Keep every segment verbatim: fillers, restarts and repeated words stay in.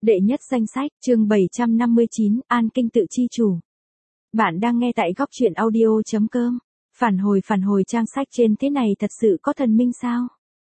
Đệ nhất danh sách, chương bảy trăm năm mươi chín, An Kinh tự chi chủ. Bạn đang nghe tại góc truyện audio chấm com. Phản hồi phản hồi trang sách trên thế này thật sự có thần minh sao?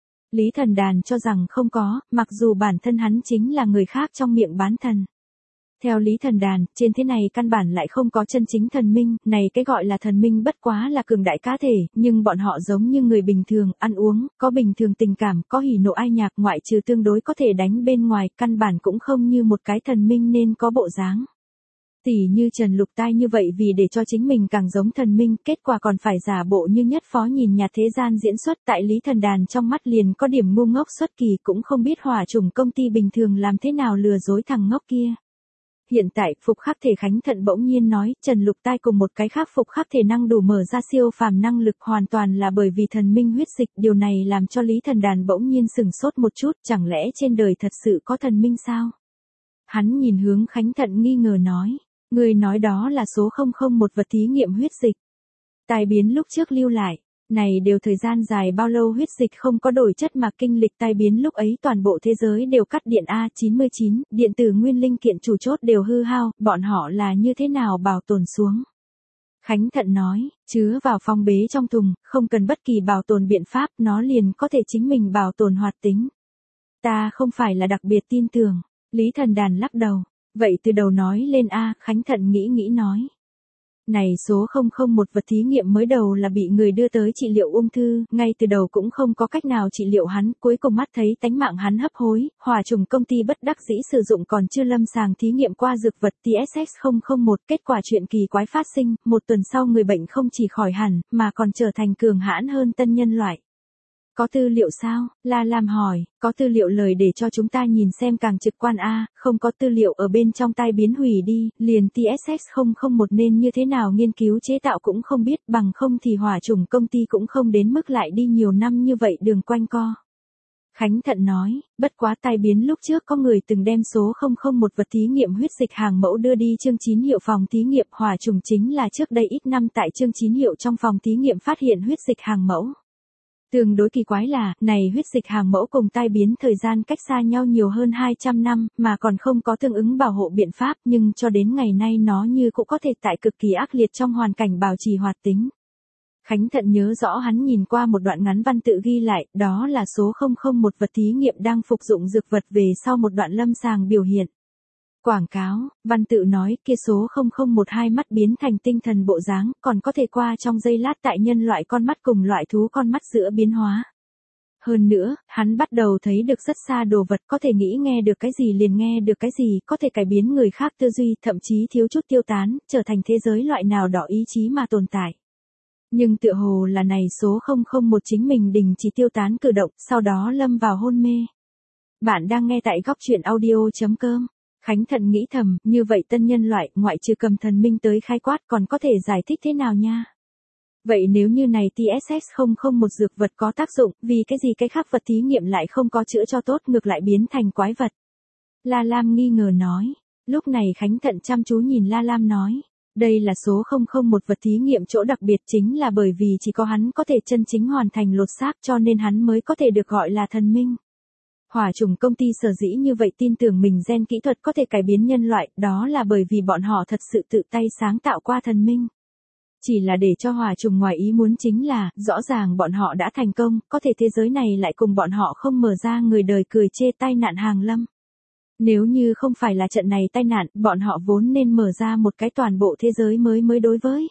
Lý Thần Đàn cho rằng không có, mặc dù bản thân hắn chính là người khác trong miệng bán thần. Theo Lý Thần Đàn, trên thế này căn bản lại không có chân chính thần minh, này cái gọi là thần minh bất quá là cường đại cá thể, nhưng bọn họ giống như người bình thường, ăn uống, có bình thường tình cảm, có hỉ nộ ai nhạc, ngoại trừ tương đối có thể đánh bên ngoài, căn bản cũng không như một cái thần minh nên có bộ dáng. Tỷ như Trần Lục Tai như vậy vì để cho chính mình càng giống thần minh, kết quả còn phải giả bộ như nhất phó nhìn nhạt thế gian diễn xuất, tại Lý Thần Đàn trong mắt liền có điểm ngu ngốc xuất kỳ, cũng không biết hỏa chủng công ty bình thường làm thế nào lừa dối thằng ngốc kia. Hiện tại, phục khắc thể Khánh Thận bỗng nhiên nói, Trần Lục Tai cùng một cái khác phục khắc thể năng đủ mở ra siêu phàm năng lực hoàn toàn là bởi vì thần minh huyết dịch, điều này làm cho Lý Thần Đàn bỗng nhiên sừng sốt một chút, chẳng lẽ trên đời thật sự có thần minh sao? Hắn nhìn hướng Khánh Thận nghi ngờ nói, người nói đó là số không không một vật thí nghiệm huyết dịch. Tai biến lúc trước lưu lại. Này đều thời gian dài bao lâu huyết dịch không có đổi chất mà kinh lịch tai biến lúc ấy toàn bộ thế giới đều cắt điện A chín mươi chín, điện tử nguyên linh kiện chủ chốt đều hư hao, bọn họ là như thế nào bảo tồn xuống. Khánh Thận nói, chứa vào phong bế trong thùng, không cần bất kỳ bảo tồn biện pháp, nó liền có thể chính mình bảo tồn hoạt tính. Ta không phải là đặc biệt tin tưởng, Lý Thần Đàn lắc đầu, vậy từ đầu nói lên A, Khánh Thận nghĩ nghĩ nói. Này số không không một vật thí nghiệm mới đầu là bị người đưa tới trị liệu ung thư, ngay từ đầu cũng không có cách nào trị liệu hắn, cuối cùng mắt thấy tánh mạng hắn hấp hối, hỏa trùng công ty bất đắc dĩ sử dụng còn chưa lâm sàng thí nghiệm qua dược vật T S X không không một, kết quả chuyện kỳ quái phát sinh, một tuần sau người bệnh không chỉ khỏi hẳn, mà còn trở thành cường hãn hơn tân nhân loại. Có tư liệu sao? La Lam hỏi, có tư liệu lời để cho chúng ta nhìn xem càng trực quan a, không có tư liệu ở bên trong tai biến hủy đi, liền T S X không không một nên như thế nào nghiên cứu chế tạo cũng không biết, bằng không thì hỏa chủng công ty cũng không đến mức lại đi nhiều năm như vậy đường quanh co. Khánh Thận nói, bất quá tai biến lúc trước có người từng đem số không không một vật thí nghiệm huyết dịch hàng mẫu đưa đi chương chín hiệu phòng thí nghiệm hỏa chủng chính là trước đây ít năm tại chương chín hiệu trong phòng thí nghiệm phát hiện huyết dịch hàng mẫu. Tương đối kỳ quái là, này huyết dịch hàng mẫu cùng tai biến thời gian cách xa nhau nhiều hơn hai trăm năm, mà còn không có tương ứng bảo hộ biện pháp, nhưng cho đến ngày nay nó như cũng có thể tại cực kỳ ác liệt trong hoàn cảnh bảo trì hoạt tính. Khánh Thận nhớ rõ hắn nhìn qua một đoạn ngắn văn tự ghi lại, đó là số không không một vật thí nghiệm đang phục dụng dược vật về sau một đoạn lâm sàng biểu hiện. Quảng cáo, văn tự nói kia số không không một hai mắt biến thành tinh thần bộ dáng, còn có thể qua trong giây lát tại nhân loại con mắt cùng loại thú con mắt giữa biến hóa. Hơn nữa, hắn bắt đầu thấy được rất xa đồ vật, có thể nghĩ nghe được cái gì liền nghe được cái gì, có thể cải biến người khác tư duy, thậm chí thiếu chút tiêu tán, trở thành thế giới loại nào đó ý chí mà tồn tại. Nhưng tựa hồ là này số không không một chính mình đình chỉ tiêu tán cử động, sau đó lâm vào hôn mê. Bạn đang nghe tại góc truyện audio chấm com. Khánh Thận nghĩ thầm, như vậy tân nhân loại, ngoại trừ cầm thần minh tới khai quát còn có thể giải thích thế nào nha? Vậy nếu như này T S X không không một dược vật có tác dụng, vì cái gì cái khác vật thí nghiệm lại không có chữa cho tốt ngược lại biến thành quái vật? La Lam nghi ngờ nói. Lúc này Khánh Thận chăm chú nhìn La Lam nói. Đây là số không không một vật thí nghiệm chỗ đặc biệt chính là bởi vì chỉ có hắn có thể chân chính hoàn thành lột xác cho nên hắn mới có thể được gọi là thần minh. Hỏa chủng công ty sở dĩ như vậy tin tưởng mình gen kỹ thuật có thể cải biến nhân loại, đó là bởi vì bọn họ thật sự tự tay sáng tạo qua thần minh. Chỉ là để cho hỏa chủng ngoài ý muốn chính là, rõ ràng bọn họ đã thành công, có thể thế giới này lại cùng bọn họ không mở ra người đời cười chê tai nạn hàng lâm. Nếu như không phải là trận này tai nạn, bọn họ vốn nên mở ra một cái toàn bộ thế giới mới mới đối với.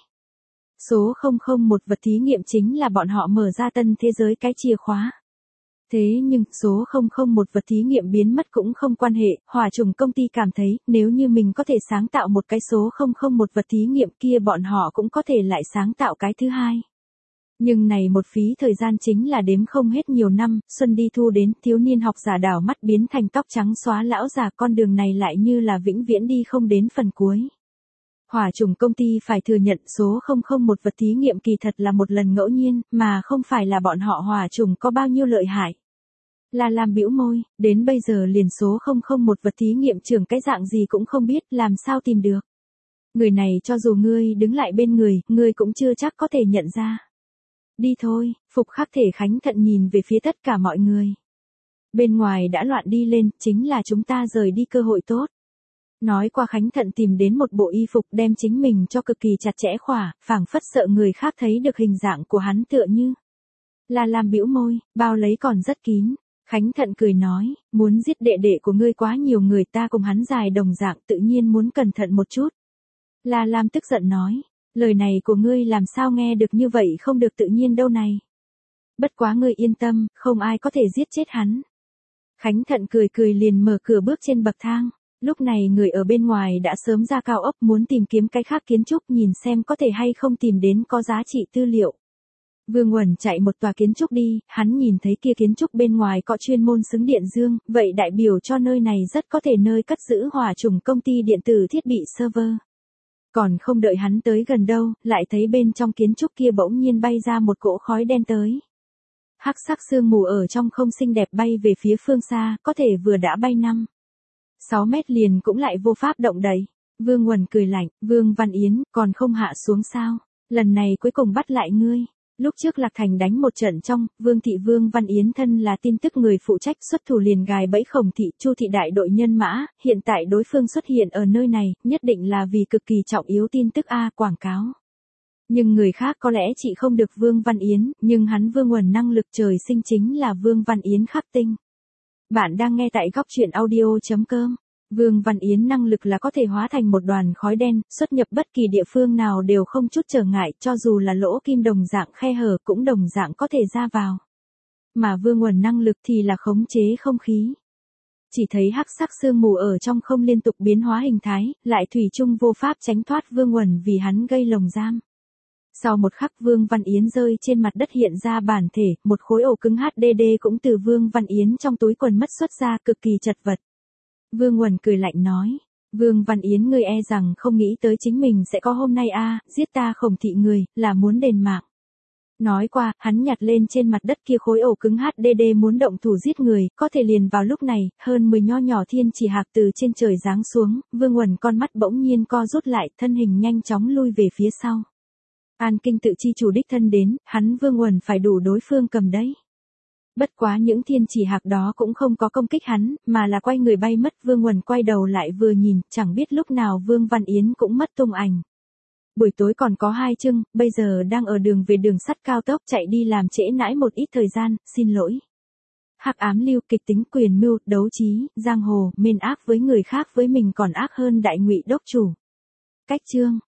Số không không một vật thí nghiệm chính là bọn họ mở ra tân thế giới cái chìa khóa. Thế nhưng, số không không một vật thí nghiệm biến mất cũng không quan hệ, hỏa chủng công ty cảm thấy, nếu như mình có thể sáng tạo một cái số không không một vật thí nghiệm kia bọn họ cũng có thể lại sáng tạo cái thứ hai. Nhưng này một phí thời gian chính là đếm không hết nhiều năm, xuân đi thu đến, thiếu niên học giả đảo mắt biến thành tóc trắng xóa lão già, con đường này lại như là vĩnh viễn đi không đến phần cuối. Hỏa chủng công ty phải thừa nhận số không không một vật thí nghiệm kỳ thật là một lần ngẫu nhiên, mà không phải là bọn họ hỏa chủng có bao nhiêu lợi hại. La Lam bĩu môi, đến bây giờ liền số không không một vật thí nghiệm trưởng cái dạng gì cũng không biết, làm sao tìm được. Người này cho dù ngươi đứng lại bên người, ngươi cũng chưa chắc có thể nhận ra. Đi thôi, phục khắc thể Khánh Thận nhìn về phía tất cả mọi người. Bên ngoài đã loạn đi lên, chính là chúng ta rời đi cơ hội tốt. Nói qua Khánh Thận tìm đến một bộ y phục đem chính mình cho cực kỳ chặt chẽ khỏa, phảng phất sợ người khác thấy được hình dạng của hắn tựa như. La Lam bĩu môi, bao lấy còn rất kín. Khánh Thận cười nói, muốn giết đệ đệ của ngươi quá nhiều người, ta cùng hắn dài đồng dạng, tự nhiên muốn cẩn thận một chút. La Lam tức giận nói, lời này của ngươi làm sao nghe được như vậy không được tự nhiên đâu này. Bất quá ngươi yên tâm, không ai có thể giết chết hắn. Khánh Thận cười cười liền mở cửa bước trên bậc thang. Lúc này người ở bên ngoài đã sớm ra cao ốc muốn tìm kiếm cái khác kiến trúc nhìn xem có thể hay không tìm đến có giá trị tư liệu. Vương Uẩn chạy một tòa kiến trúc đi, hắn nhìn thấy kia kiến trúc bên ngoài có chuyên môn xứng điện dương, vậy đại biểu cho nơi này rất có thể nơi cất giữ hỏa trùng công ty điện tử thiết bị server. Còn không đợi hắn tới gần đâu, lại thấy bên trong kiến trúc kia bỗng nhiên bay ra một cỗ khói đen tới. Hắc sắc sương mù ở trong không xinh đẹp bay về phía phương xa, có thể vừa đã bay năm sáu mét liền cũng lại vô pháp động đậy. Vương Uẩn cười lạnh, Vương Văn Yến, còn không hạ xuống sao? Lần này cuối cùng bắt lại ngươi. Lúc trước Lạc Thành đánh một trận trong, Vương thị Vương Văn Yến thân là tin tức người phụ trách xuất thủ liền gài bẫy Khổng thị, Chu thị đại đội nhân mã, hiện tại đối phương xuất hiện ở nơi này, nhất định là vì cực kỳ trọng yếu tin tức A quảng cáo. Nhưng người khác có lẽ chỉ không được Vương Văn Yến, nhưng hắn Vương Uẩn năng lực trời sinh chính là Vương Văn Yến khắc tinh. Bạn đang nghe tại góc truyện audio chấm com. Vương Văn Yến năng lực là có thể hóa thành một đoàn khói đen, xuất nhập bất kỳ địa phương nào đều không chút trở ngại, cho dù là lỗ kim đồng dạng khe hở cũng đồng dạng có thể ra vào. Mà Vương Uẩn năng lực thì là khống chế không khí. Chỉ thấy hắc sắc sương mù ở trong không liên tục biến hóa hình thái, lại thủy chung vô pháp tránh thoát Vương Uẩn vì hắn gây lồng giam. Sau một khắc Vương Văn Yến rơi trên mặt đất hiện ra bản thể, một khối ổ cứng hát đê đê cũng từ Vương Văn Yến trong túi quần mất xuất ra cực kỳ chật vật. Vương Uẩn cười lạnh nói, Vương Văn Yến ngươi e rằng không nghĩ tới chính mình sẽ có hôm nay a, giết ta Khổng thị người, là muốn đền mạng. Nói qua, hắn nhặt lên trên mặt đất kia khối ổ cứng hát đê đê muốn động thủ giết người, có thể liền vào lúc này, hơn mười nho nhỏ thiên chỉ hạc từ trên trời giáng xuống, Vương Uẩn con mắt bỗng nhiên co rút lại, thân hình nhanh chóng lui về phía sau. An Kinh tự chi chủ đích thân đến, hắn Vương Uẩn phải đủ đối phương cầm đấy. Bất quá những thiên chỉ hạc đó cũng không có công kích hắn, mà là quay người bay mất. Vương Uẩn quay đầu lại vừa nhìn, chẳng biết lúc nào Vương Văn Yến cũng mất tung ảnh. Buổi tối còn có hai chưng, bây giờ đang ở đường về đường sắt cao tốc chạy đi làm trễ nãi một ít thời gian, xin lỗi. Hắc ám lưu, kịch tính, quyền mưu, đấu trí, giang hồ, mên ác với người khác với mình còn ác hơn đại ngụy đốc chủ. Cách chương